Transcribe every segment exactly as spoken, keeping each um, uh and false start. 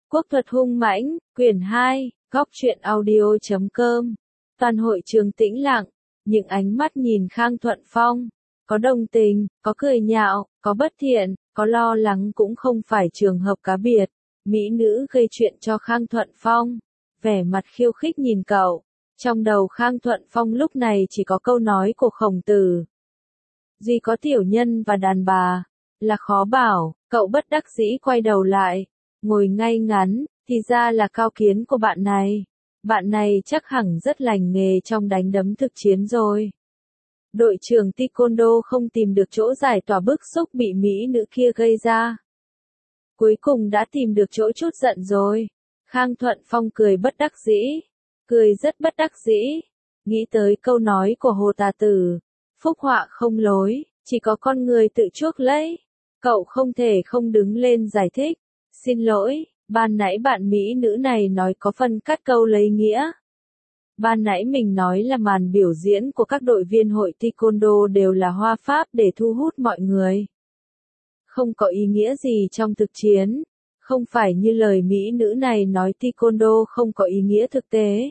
Quốc thuật hung mãnh, quyển hai, góc truyện audio chấm com. Toàn hội trường tĩnh lặng, những ánh mắt nhìn Khang Thuận Phong, có đồng tình, có cười nhạo, có bất thiện, có lo lắng cũng không phải trường hợp cá biệt. Mỹ nữ gây chuyện cho Khang Thuận Phong, vẻ mặt khiêu khích nhìn cậu. Trong đầu Khang Thuận Phong lúc này chỉ có câu nói của Khổng Tử. Duy có tiểu nhân và đàn bà, là khó bảo, cậu bất đắc dĩ quay đầu lại, ngồi ngay ngắn, thì ra là cao kiến của bạn này. Bạn này chắc hẳn rất lành nghề trong đánh đấm thực chiến rồi. Đội trưởng Taekwondo không tìm được chỗ giải tỏa bức xúc bị Mỹ nữ kia gây ra. Cuối cùng đã tìm được chỗ chút giận rồi. Khang Thuận Phong cười bất đắc dĩ. Cười rất bất đắc dĩ. Nghĩ tới câu nói của Hồ Tà Tử. Phúc họa không lối, chỉ có con người tự chuốc lấy. Cậu không thể không đứng lên giải thích. Xin lỗi, ban nãy bạn Mỹ nữ này nói có phần cắt câu lấy nghĩa. Ban nãy mình nói là màn biểu diễn của các đội viên hội Taekwondo đều là hoa pháp để thu hút mọi người. Không có ý nghĩa gì trong thực chiến. Không phải như lời Mỹ nữ này nói Taekwondo không có ý nghĩa thực tế.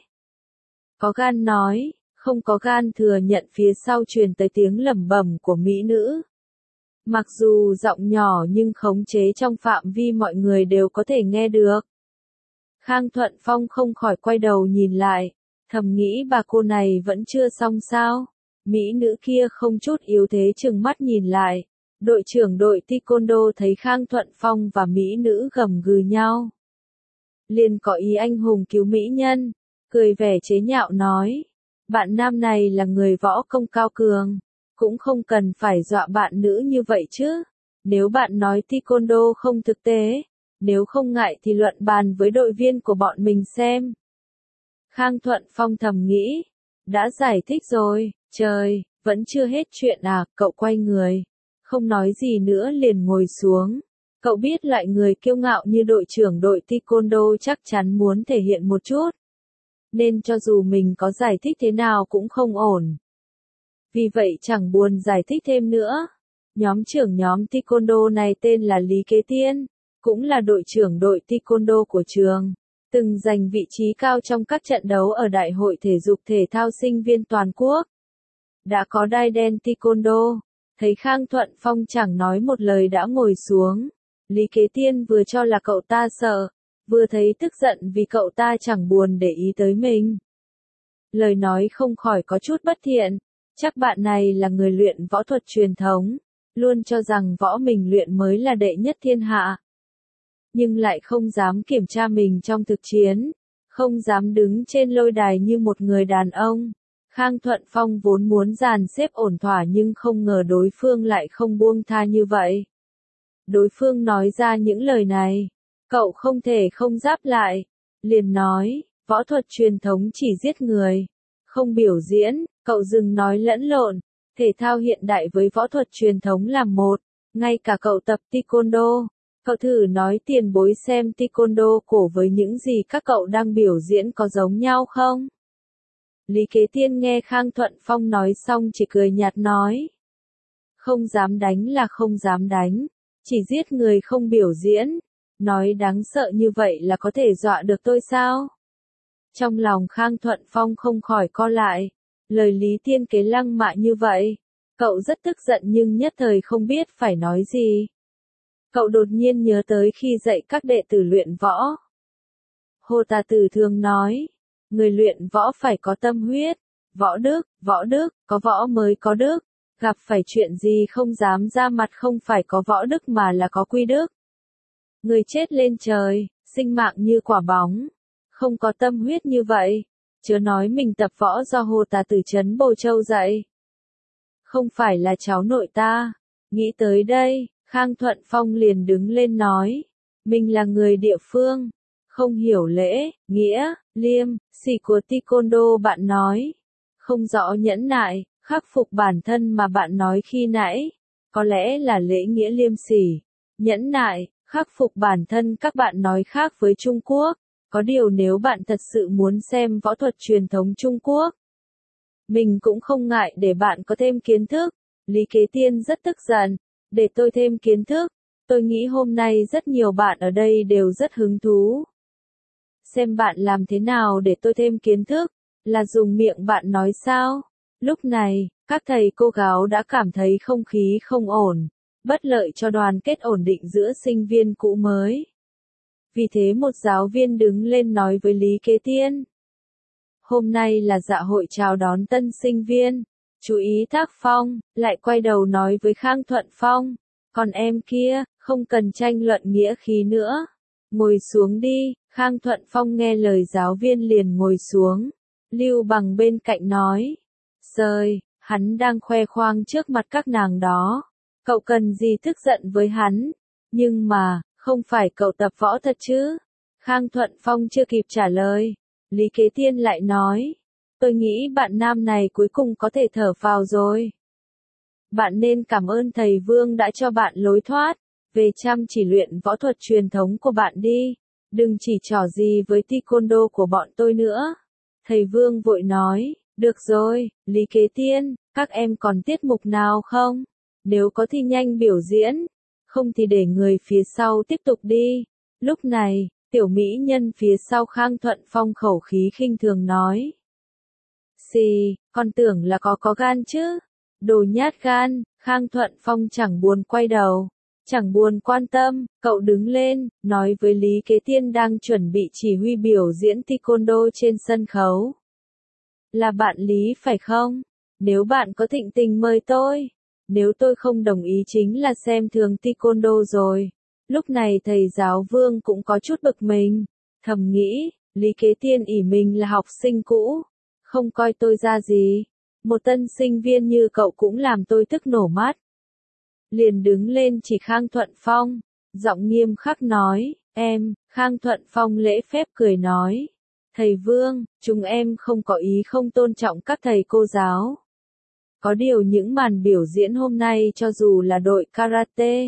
Có gan nói, không có gan thừa nhận phía sau truyền tới tiếng lẩm bẩm của Mỹ nữ. Mặc dù giọng nhỏ nhưng khống chế trong phạm vi mọi người đều có thể nghe được. Khang Thuận Phong không khỏi quay đầu nhìn lại, thầm nghĩ bà cô này vẫn chưa xong sao. Mỹ nữ kia không chút yếu thế trừng mắt nhìn lại. Đội trưởng đội Taekwondo thấy Khang Thuận Phong và Mỹ nữ gầm gừ nhau. Liền có ý anh hùng cứu mỹ nhân, cười vẻ chế nhạo nói. Bạn nam này là người võ công cao cường. Cũng không cần phải dọa bạn nữ như vậy chứ. Nếu bạn nói Taekwondo không thực tế, nếu không ngại thì luận bàn với đội viên của bọn mình xem. Khang Thuận Phong thầm nghĩ, đã giải thích rồi, trời, vẫn chưa hết chuyện à, cậu quay người, không nói gì nữa liền ngồi xuống. Cậu biết loại người kiêu ngạo như đội trưởng đội Taekwondo chắc chắn muốn thể hiện một chút. Nên cho dù mình có giải thích thế nào cũng không ổn. Vì vậy chẳng buồn giải thích thêm nữa. Nhóm trưởng nhóm Taekwondo này tên là Lý Kế Tiên, cũng là đội trưởng đội Taekwondo của trường, từng giành vị trí cao trong các trận đấu ở Đại hội Thể dục Thể thao sinh viên toàn quốc. Đã có đai đen Taekwondo, thấy Khang Thuận Phong chẳng nói một lời đã ngồi xuống. Lý Kế Tiên vừa cho là cậu ta sợ, vừa thấy tức giận vì cậu ta chẳng buồn để ý tới mình. Lời nói không khỏi có chút bất thiện. Chắc bạn này là người luyện võ thuật truyền thống, luôn cho rằng võ mình luyện mới là đệ nhất thiên hạ. Nhưng lại không dám kiểm tra mình trong thực chiến, không dám đứng trên lôi đài như một người đàn ông. Khang Thuận Phong vốn muốn dàn xếp ổn thỏa nhưng không ngờ đối phương lại không buông tha như vậy. Đối phương nói ra những lời này, cậu không thể không giáp lại, liền nói, võ thuật truyền thống chỉ giết người, không biểu diễn. Cậu dừng nói lẫn lộn, thể thao hiện đại với võ thuật truyền thống là một, ngay cả cậu tập Taekwondo. Cậu thử nói tiền bối xem Taekwondo cổ với những gì các cậu đang biểu diễn có giống nhau không? Lý Kế Tiên nghe Khang Thuận Phong nói xong chỉ cười nhạt nói. Không dám đánh là không dám đánh, chỉ giết người không biểu diễn. Nói đáng sợ như vậy là có thể dọa được tôi sao? Trong lòng Khang Thuận Phong không khỏi co lại. Lời Lý Tiên Kế lăng mạ như vậy, cậu rất tức giận nhưng nhất thời không biết phải nói gì. Cậu đột nhiên nhớ tới khi dạy các đệ tử luyện võ. Hồ Tà Tử thường nói, người luyện võ phải có tâm huyết, võ đức, võ đức, có võ mới có đức, gặp phải chuyện gì không dám ra mặt không phải có võ đức mà là có quy đức. Người chết lên trời, sinh mạng như quả bóng, không có tâm huyết như vậy. Chớ nói mình tập võ do Hồ Tà Tử trấn Bồ Châu dạy. Không phải là cháu nội ta. Nghĩ tới đây, Khang Thuận Phong liền đứng lên nói. Mình là người địa phương. Không hiểu lễ, nghĩa, liêm, sỉ của Taekwondo bạn nói. Không rõ nhẫn nại, khắc phục bản thân mà bạn nói khi nãy. Có lẽ là lễ nghĩa liêm sỉ. Nhẫn nại, khắc phục bản thân các bạn nói khác với Trung Quốc. Có điều nếu bạn thật sự muốn xem võ thuật truyền thống Trung Quốc, mình cũng không ngại để bạn có thêm kiến thức. Lý Kế Tiên rất tức giận, để tôi thêm kiến thức. Tôi nghĩ hôm nay rất nhiều bạn ở đây đều rất hứng thú. Xem bạn làm thế nào để tôi thêm kiến thức, là dùng miệng bạn nói sao? Lúc này, các thầy cô giáo đã cảm thấy không khí không ổn, bất lợi cho đoàn kết ổn định giữa sinh viên cũ mới. Vì thế một giáo viên đứng lên nói với Lý Kế Tiên. Hôm nay là dạ hội chào đón tân sinh viên. Chú ý tác phong, lại quay đầu nói với Khang Thuận Phong. Còn em kia, không cần tranh luận nghĩa khí nữa. Ngồi xuống đi, Khang Thuận Phong nghe lời giáo viên liền ngồi xuống. Lưu Bằng bên cạnh nói. Sời, hắn đang khoe khoang trước mặt các nàng đó. Cậu cần gì tức giận với hắn? Nhưng mà, không phải cậu tập võ thật chứ? Khang Thuận Phong chưa kịp trả lời. Lý Kế Tiên lại nói. Tôi nghĩ bạn nam này cuối cùng có thể thở phào rồi. Bạn nên cảm ơn thầy Vương đã cho bạn lối thoát. Về chăm chỉ luyện võ thuật truyền thống của bạn đi. Đừng chỉ trỏ gì với taekwondo của bọn tôi nữa. Thầy Vương vội nói. Được rồi, Lý Kế Tiên, các em còn tiết mục nào không? Nếu có thì nhanh biểu diễn. Không thì để người phía sau tiếp tục đi. Lúc này, tiểu mỹ nhân phía sau Khang Thuận Phong khẩu khí khinh thường nói. Xì, con tưởng là có có gan chứ? Đồ nhát gan, Khang Thuận Phong chẳng buồn quay đầu, chẳng buồn quan tâm, cậu đứng lên, nói với Lý Kế Tiên đang chuẩn bị chỉ huy biểu diễn taekwondo trên sân khấu. Là bạn Lý phải không? Nếu bạn có thịnh tình mời tôi. Nếu tôi không đồng ý chính là xem thường taekwondo rồi. Lúc này thầy giáo Vương cũng có chút bực mình, thầm nghĩ, Lý Kế Tiên ỷ mình là học sinh cũ, không coi tôi ra gì. Một tân sinh viên như cậu cũng làm tôi tức nổ mắt. Liền đứng lên chỉ Khang Thuận Phong, giọng nghiêm khắc nói, em, Khang Thuận Phong lễ phép cười nói. Thầy Vương, chúng em không có ý không tôn trọng các thầy cô giáo. Có điều những màn biểu diễn hôm nay cho dù là đội karate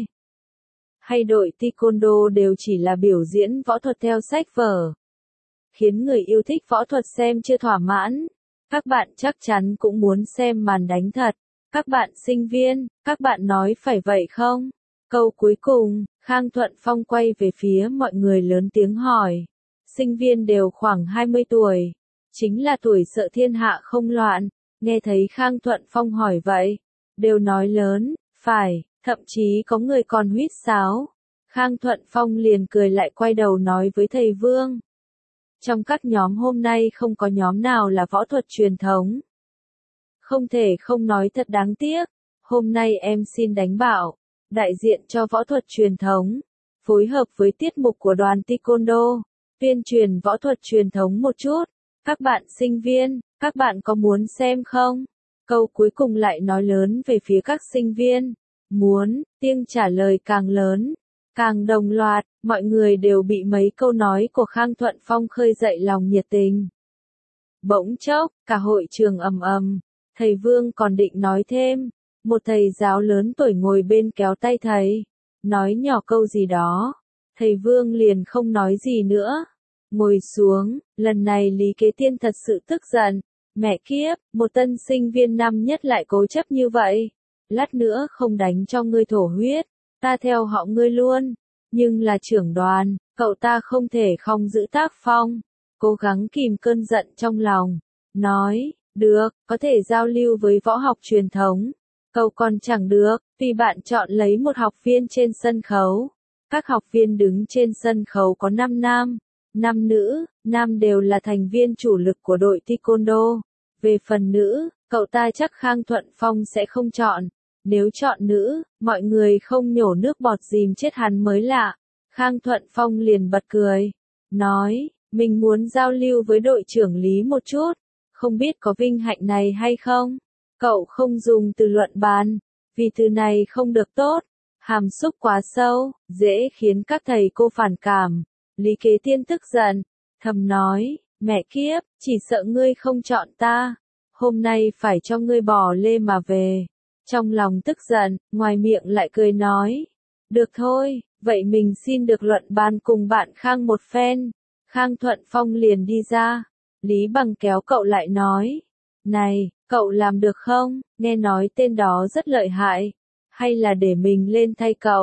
hay đội taekwondo đều chỉ là biểu diễn võ thuật theo sách vở. Khiến người yêu thích võ thuật xem chưa thỏa mãn. Các bạn chắc chắn cũng muốn xem màn đánh thật. Các bạn sinh viên, các bạn nói phải vậy không? Câu cuối cùng, Khang Thuận Phong quay về phía mọi người lớn tiếng hỏi. Sinh viên đều khoảng hai mươi tuổi. Chính là tuổi sợ thiên hạ không loạn. Nghe thấy Khang Thuận Phong hỏi vậy. Đều nói lớn, phải, thậm chí có người còn huýt sáo. Khang Thuận Phong liền cười lại quay đầu nói với thầy Vương. Trong các nhóm hôm nay không có nhóm nào là võ thuật truyền thống. Không thể không nói thật đáng tiếc. Hôm nay em xin đánh bảo, đại diện cho võ thuật truyền thống, phối hợp với tiết mục của đoàn taekwondo, tuyên truyền võ thuật truyền thống một chút. Các bạn sinh viên, các bạn có muốn xem không? Câu cuối cùng lại nói lớn về phía các sinh viên. Muốn, tiếng trả lời càng lớn, càng đồng loạt, mọi người đều bị mấy câu nói của Khang Thuận Phong khơi dậy lòng nhiệt tình. Bỗng chốc, cả hội trường ầm ầm, thầy Vương còn định nói thêm, một thầy giáo lớn tuổi ngồi bên kéo tay thầy, nói nhỏ câu gì đó, thầy Vương liền không nói gì nữa, ngồi xuống, lần này Lý Kế Tiên thật sự tức giận, mẹ kiếp, một tân sinh viên năm nhất lại cố chấp như vậy, lát nữa không đánh cho ngươi thổ huyết, ta theo họ ngươi luôn. Nhưng là trưởng đoàn, cậu ta không thể không giữ tác phong, cố gắng kìm cơn giận trong lòng, nói, được, có thể giao lưu với võ học truyền thống, cậu còn chẳng được, vì bạn chọn lấy một học viên trên sân khấu. Các học viên đứng trên sân khấu có năm nam, năm nữ, nam đều là thành viên chủ lực của đội taekwondo. Về phần nữ, cậu ta chắc Khang Thuận Phong sẽ không chọn. Nếu chọn nữ, mọi người không nhổ nước bọt dìm chết hắn mới lạ. Khang Thuận Phong liền bật cười, nói, mình muốn giao lưu với đội trưởng Lý một chút, không biết có vinh hạnh này hay không? Cậu không dùng từ luận bàn, vì từ này không được tốt, hàm xúc quá sâu, dễ khiến các thầy cô phản cảm. Lý Kế Tiên tức giận, thầm nói, mẹ kiếp, chỉ sợ ngươi không chọn ta, hôm nay phải cho ngươi bỏ lê mà về. Trong lòng tức giận, ngoài miệng lại cười nói, được thôi, vậy mình xin được luận bàn cùng bạn Khang một phen. Khang Thuận Phong liền đi ra, Lý Bằng kéo cậu lại nói, này, cậu làm được không, nghe nói tên đó rất lợi hại, hay là để mình lên thay cậu,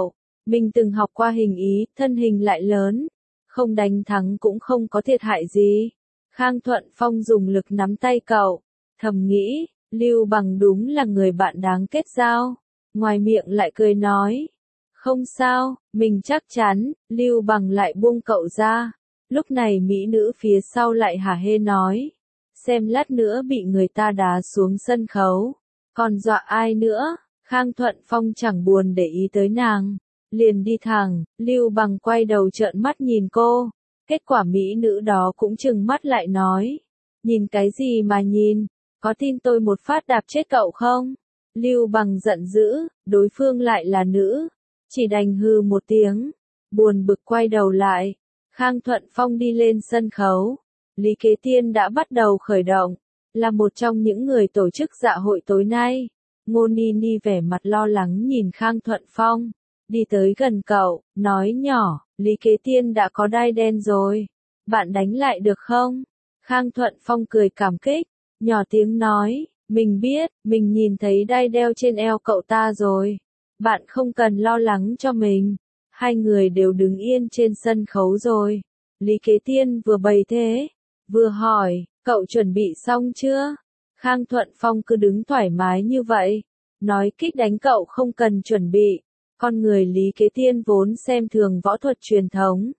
Mình từng học qua hình ý, thân hình lại lớn, không đánh thắng cũng không có thiệt hại gì. Khang Thuận Phong dùng lực nắm tay cậu, thầm nghĩ, Lưu Bằng đúng là người bạn đáng kết giao. Ngoài miệng lại cười nói, không sao, mình chắc chắn. Lưu Bằng lại buông cậu ra. Lúc này mỹ nữ phía sau lại hả hê nói, xem lát nữa bị người ta đá xuống sân khấu, còn dọa ai nữa. Khang Thuận Phong chẳng buồn để ý tới nàng, liền đi thẳng. Lưu Bằng quay đầu trợn mắt nhìn cô, kết quả mỹ nữ đó cũng trừng mắt lại nói, nhìn cái gì mà nhìn, có tin tôi một phát đạp chết cậu không? Lưu Bằng giận dữ, đối phương lại là nữ, chỉ đành hừ một tiếng, buồn bực quay đầu lại. Khang Thuận Phong đi lên sân khấu, Lý Kế Tiên đã bắt đầu khởi động, là một trong những người tổ chức dạ hội tối nay. Ngô Ni Ni vẻ mặt lo lắng nhìn Khang Thuận Phong, đi tới gần cậu, nói nhỏ, Lý Kế Tiên đã có đai đen rồi, bạn đánh lại được không? Khang Thuận Phong cười cảm kích, nhỏ tiếng nói, mình biết, mình nhìn thấy đai đeo trên eo cậu ta rồi, bạn không cần lo lắng cho mình. Hai người đều đứng yên trên sân khấu rồi. Lý Kế Tiên vừa bày thế, vừa hỏi, cậu chuẩn bị xong chưa? Khang Thuận Phong cứ đứng thoải mái như vậy, nói kích đánh cậu không cần chuẩn bị. Con người Lý Kế Tiên vốn xem thường võ thuật truyền thống,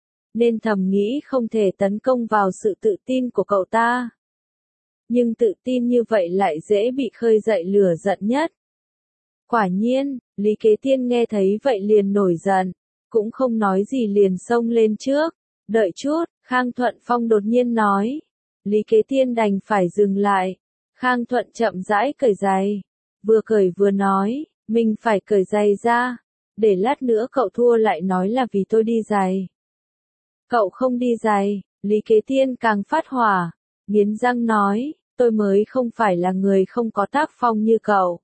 nên thầm nghĩ không thể tấn công vào sự tự tin của cậu ta. Nhưng tự tin như vậy lại dễ bị khơi dậy lửa giận nhất. Quả nhiên, Lý Kế Tiên nghe thấy vậy liền nổi giận, cũng không nói gì liền xông lên trước. Đợi chút, Khang Thuận Phong đột nhiên nói. Lý Kế Tiên đành phải dừng lại. Khang Thuận chậm rãi cởi giày, vừa cởi vừa nói, mình phải cởi giày ra, để lát nữa cậu thua lại nói là vì tôi đi giày. Cậu không đi giày, Lý Kế Tiên càng phát hỏa, nghiến răng nói, tôi mới không phải là người không có tác phong như cậu.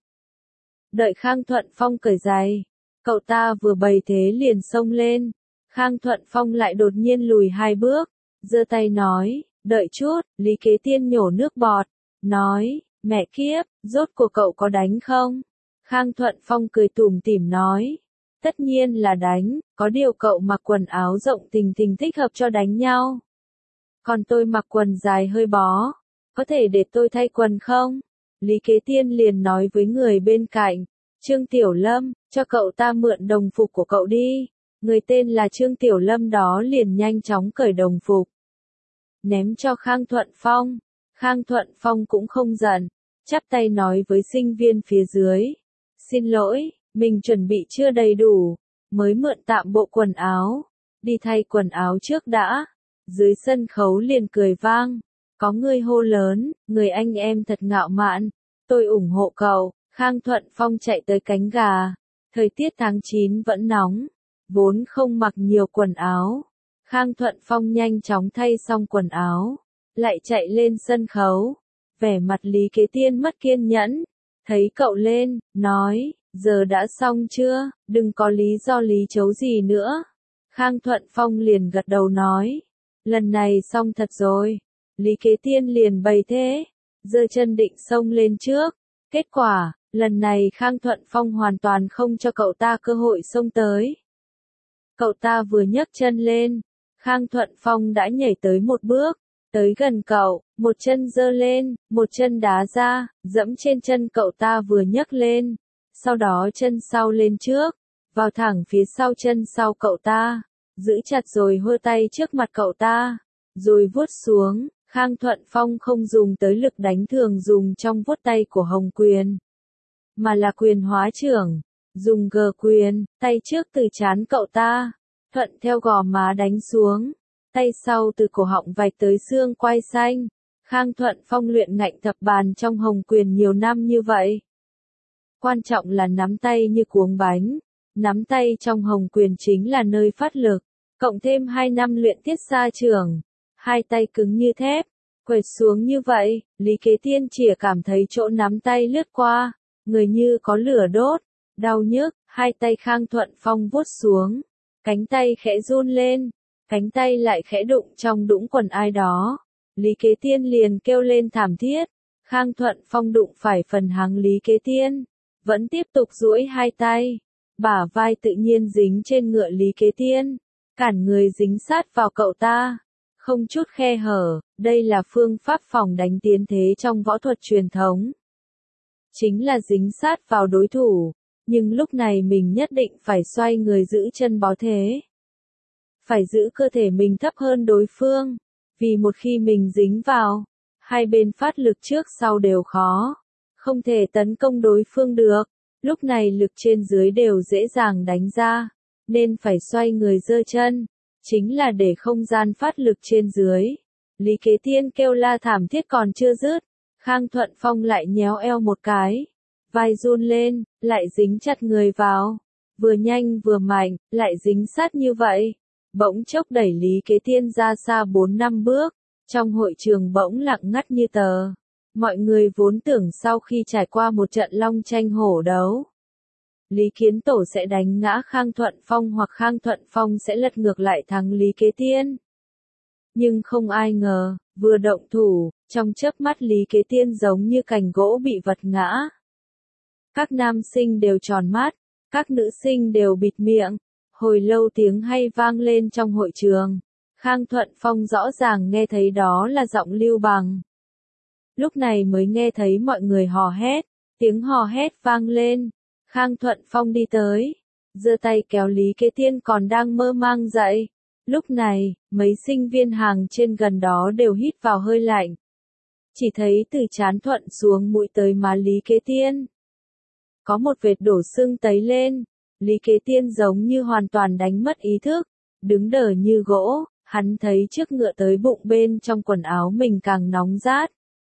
Đợi Khang Thuận Phong cởi giày, cậu ta vừa bày thế liền xông lên. Khang Thuận Phong lại đột nhiên lùi hai bước, giơ tay nói, đợi chút. Lý Kế Tiên nhổ nước bọt, nói, mẹ kiếp, rốt cuộc cậu có đánh không? Khang Thuận Phong cười tủm tỉm nói, tất nhiên là đánh, có điều cậu mặc quần áo rộng thình thình thích hợp cho đánh nhau. Còn tôi mặc quần dài hơi bó, có thể để tôi thay quần không? Lý Kế Tiên liền nói với người bên cạnh, Trương Tiểu Lâm, cho cậu ta mượn đồng phục của cậu đi. Người tên là Trương Tiểu Lâm đó liền nhanh chóng cởi đồng phục, ném cho Khang Thuận Phong. Khang Thuận Phong cũng không giận, chắp tay nói với sinh viên phía dưới, xin lỗi, mình chuẩn bị chưa đầy đủ, mới mượn tạm bộ quần áo, đi thay quần áo trước đã. Dưới sân khấu liền cười vang, có người hô lớn, người anh em thật ngạo mạn, tôi ủng hộ cậu. Khang Thuận Phong chạy tới cánh gà, thời tiết tháng chín vẫn nóng, vốn không mặc nhiều quần áo. Khang Thuận Phong nhanh chóng thay xong quần áo, lại chạy lên sân khấu, vẻ mặt Lý Kế Tiên mất kiên nhẫn, thấy cậu lên, nói, giờ đã xong chưa, đừng có lý do lý chấu gì nữa. Khang Thuận Phong liền gật đầu nói, lần này xong thật rồi. Lý Kế Tiên liền bày thế, giơ chân định xông lên trước, kết quả, lần này Khang Thuận Phong hoàn toàn không cho cậu ta cơ hội xông tới. Cậu ta vừa nhấc chân lên, Khang Thuận Phong đã nhảy tới một bước, tới gần cậu, một chân giơ lên, một chân đá ra, dẫm trên chân cậu ta vừa nhấc lên, sau đó chân sau lên trước, vào thẳng phía sau chân sau cậu ta, giữ chặt rồi hơ tay trước mặt cậu ta, rồi vuốt xuống. Khang Thuận Phong không dùng tới lực đánh thường dùng trong vuốt tay của Hồng Quyền, mà là quyền hóa trưởng, dùng gờ quyền, tay trước từ trán cậu ta, thuận theo gò má đánh xuống, tay sau từ cổ họng vạch tới xương quai xanh. Khang Thuận Phong luyện ngạnh thập bàn trong Hồng Quyền nhiều năm như vậy. Quan trọng là nắm tay như cuống bánh, nắm tay trong Hồng Quyền chính là nơi phát lực, cộng thêm hai năm luyện tiết xa trưởng, hai tay cứng như thép, quệt xuống như vậy, Lý Kế Tiên chỉ cảm thấy chỗ nắm tay lướt qua, người như có lửa đốt, đau nhức. Hai tay Khang Thuận Phong vuốt xuống, cánh tay khẽ run lên, cánh tay lại khẽ đụng trong đũng quần ai đó. Lý Kế Tiên liền kêu lên thảm thiết. Khang Thuận Phong đụng phải phần háng Lý Kế Tiên, vẫn tiếp tục duỗi hai tay, bả vai tự nhiên dính trên ngựa Lý Kế Tiên, cản người dính sát vào cậu ta, không chút khe hở, đây là phương pháp phòng đánh tiến thế trong võ thuật truyền thống. Chính là dính sát vào đối thủ, nhưng lúc này mình nhất định phải xoay người giữ chân bó thế. Phải giữ cơ thể mình thấp hơn đối phương, vì một khi mình dính vào, hai bên phát lực trước sau đều khó, không thể tấn công đối phương được, lúc này lực trên dưới đều dễ dàng đánh ra, nên phải xoay người giơ chân, chính là để không gian phát lực trên dưới. Lý Kế Tiên kêu la thảm thiết còn chưa dứt, Khang Thuận Phong lại nhéo eo một cái, vai run lên, lại dính chặt người vào, vừa nhanh vừa mạnh, lại dính sát như vậy, bỗng chốc đẩy Lý Kế Tiên ra xa bốn năm bước, trong hội trường bỗng lặng ngắt như tờ. Mọi người vốn tưởng sau khi trải qua một trận long tranh hổ đấu, Lý Kiến Tổ sẽ đánh ngã Khang Thuận Phong hoặc Khang Thuận Phong sẽ lật ngược lại thắng Lý Kế Tiên. Nhưng không ai ngờ, vừa động thủ, trong chớp mắt Lý Kế Tiên giống như cành gỗ bị vật ngã. Các nam sinh đều tròn mắt, các nữ sinh đều bịt miệng, hồi lâu tiếng hay vang lên trong hội trường. Khang Thuận Phong rõ ràng nghe thấy đó là giọng Lưu Bằng. Lúc này mới nghe thấy mọi người hò hét, tiếng hò hét vang lên. Khang Thuận Phong đi tới, giơ tay kéo Lý Kế Tiên còn đang mơ mang dậy. Lúc này, mấy sinh viên hàng trên gần đó đều hít vào hơi lạnh. Chỉ thấy từ trán thuận xuống mũi tới má Lý Kế Tiên. Có một vệt đổ sưng tấy lên, Lý Kế Tiên giống như hoàn toàn đánh mất ý thức, đứng đờ như gỗ, hắn thấy chiếc ngựa tới bụng bên trong quần áo mình càng nóng rát.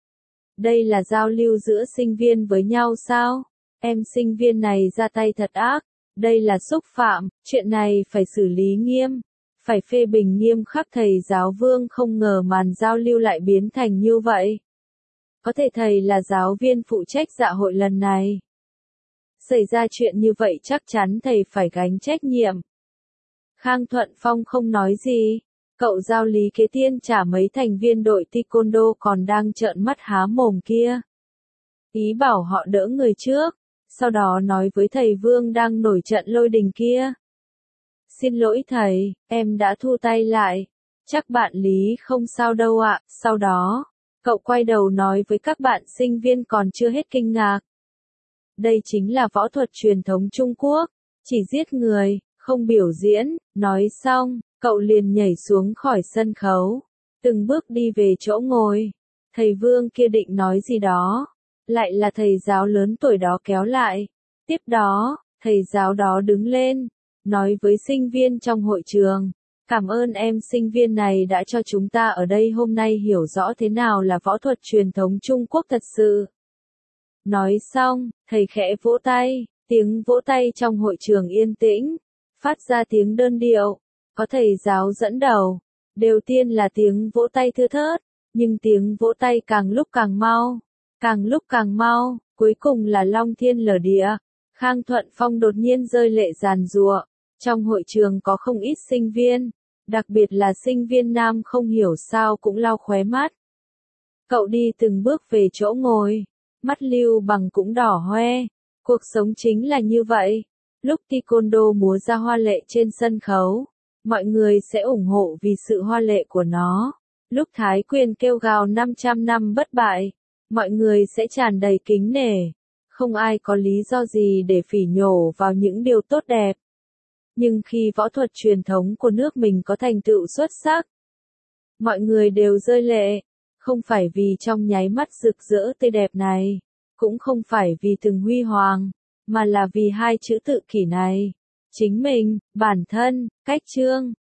Đây là giao lưu giữa sinh viên với nhau sao? Em sinh viên này ra tay thật ác, đây là xúc phạm, chuyện này phải xử lý nghiêm, phải phê bình nghiêm khắc. Thầy giáo Vương không ngờ màn giao lưu lại biến thành như vậy. Có thể thầy là giáo viên phụ trách dạ hội lần này. Xảy ra chuyện như vậy chắc chắn thầy phải gánh trách nhiệm. Khang Thuận Phong không nói gì, cậu giao Lý Kế Tiên trả mấy thành viên đội taekwondo còn đang trợn mắt há mồm kia. Ý bảo họ đỡ người trước, sau đó nói với thầy Vương đang nổi trận lôi đình kia. Xin lỗi thầy, em đã thu tay lại, chắc bạn Lý không sao đâu ạ. Sau đó, cậu quay đầu nói với các bạn sinh viên còn chưa hết kinh ngạc. Đây chính là võ thuật truyền thống Trung Quốc, chỉ giết người, không biểu diễn. Nói xong, cậu liền nhảy xuống khỏi sân khấu, từng bước đi về chỗ ngồi. Thầy Vương kia định nói gì đó, lại là thầy giáo lớn tuổi đó kéo lại. Tiếp đó, thầy giáo đó đứng lên, nói với sinh viên trong hội trường, cảm ơn em sinh viên này đã cho chúng ta ở đây hôm nay hiểu rõ thế nào là võ thuật truyền thống Trung Quốc thật sự. Nói xong, thầy khẽ vỗ tay, tiếng vỗ tay trong hội trường yên tĩnh, phát ra tiếng đơn điệu, có thầy giáo dẫn đầu. Đầu tiên là tiếng vỗ tay thưa thớt, nhưng tiếng vỗ tay càng lúc càng mau, càng lúc càng mau, cuối cùng là long thiên lở địa. Khang Thuận Phong đột nhiên rơi lệ giàn giụa, trong hội trường có không ít sinh viên, đặc biệt là sinh viên nam không hiểu sao cũng lau khóe mắt. Cậu đi từng bước về chỗ ngồi, mắt Lưu Bằng cũng đỏ hoe, cuộc sống chính là như vậy. Lúc taekwondo múa ra hoa lệ trên sân khấu, mọi người sẽ ủng hộ vì sự hoa lệ của nó. Lúc Thái Quyền kêu gào năm trăm năm bất bại, mọi người sẽ tràn đầy kính nể. Không ai có lý do gì để phỉ nhổ vào những điều tốt đẹp. Nhưng khi võ thuật truyền thống của nước mình có thành tựu xuất sắc, mọi người đều rơi lệ, không phải vì trong nháy mắt rực rỡ tươi đẹp này, cũng không phải vì từng huy hoàng, mà là vì hai chữ tự kỷ này. Chính mình, bản thân, cách chương.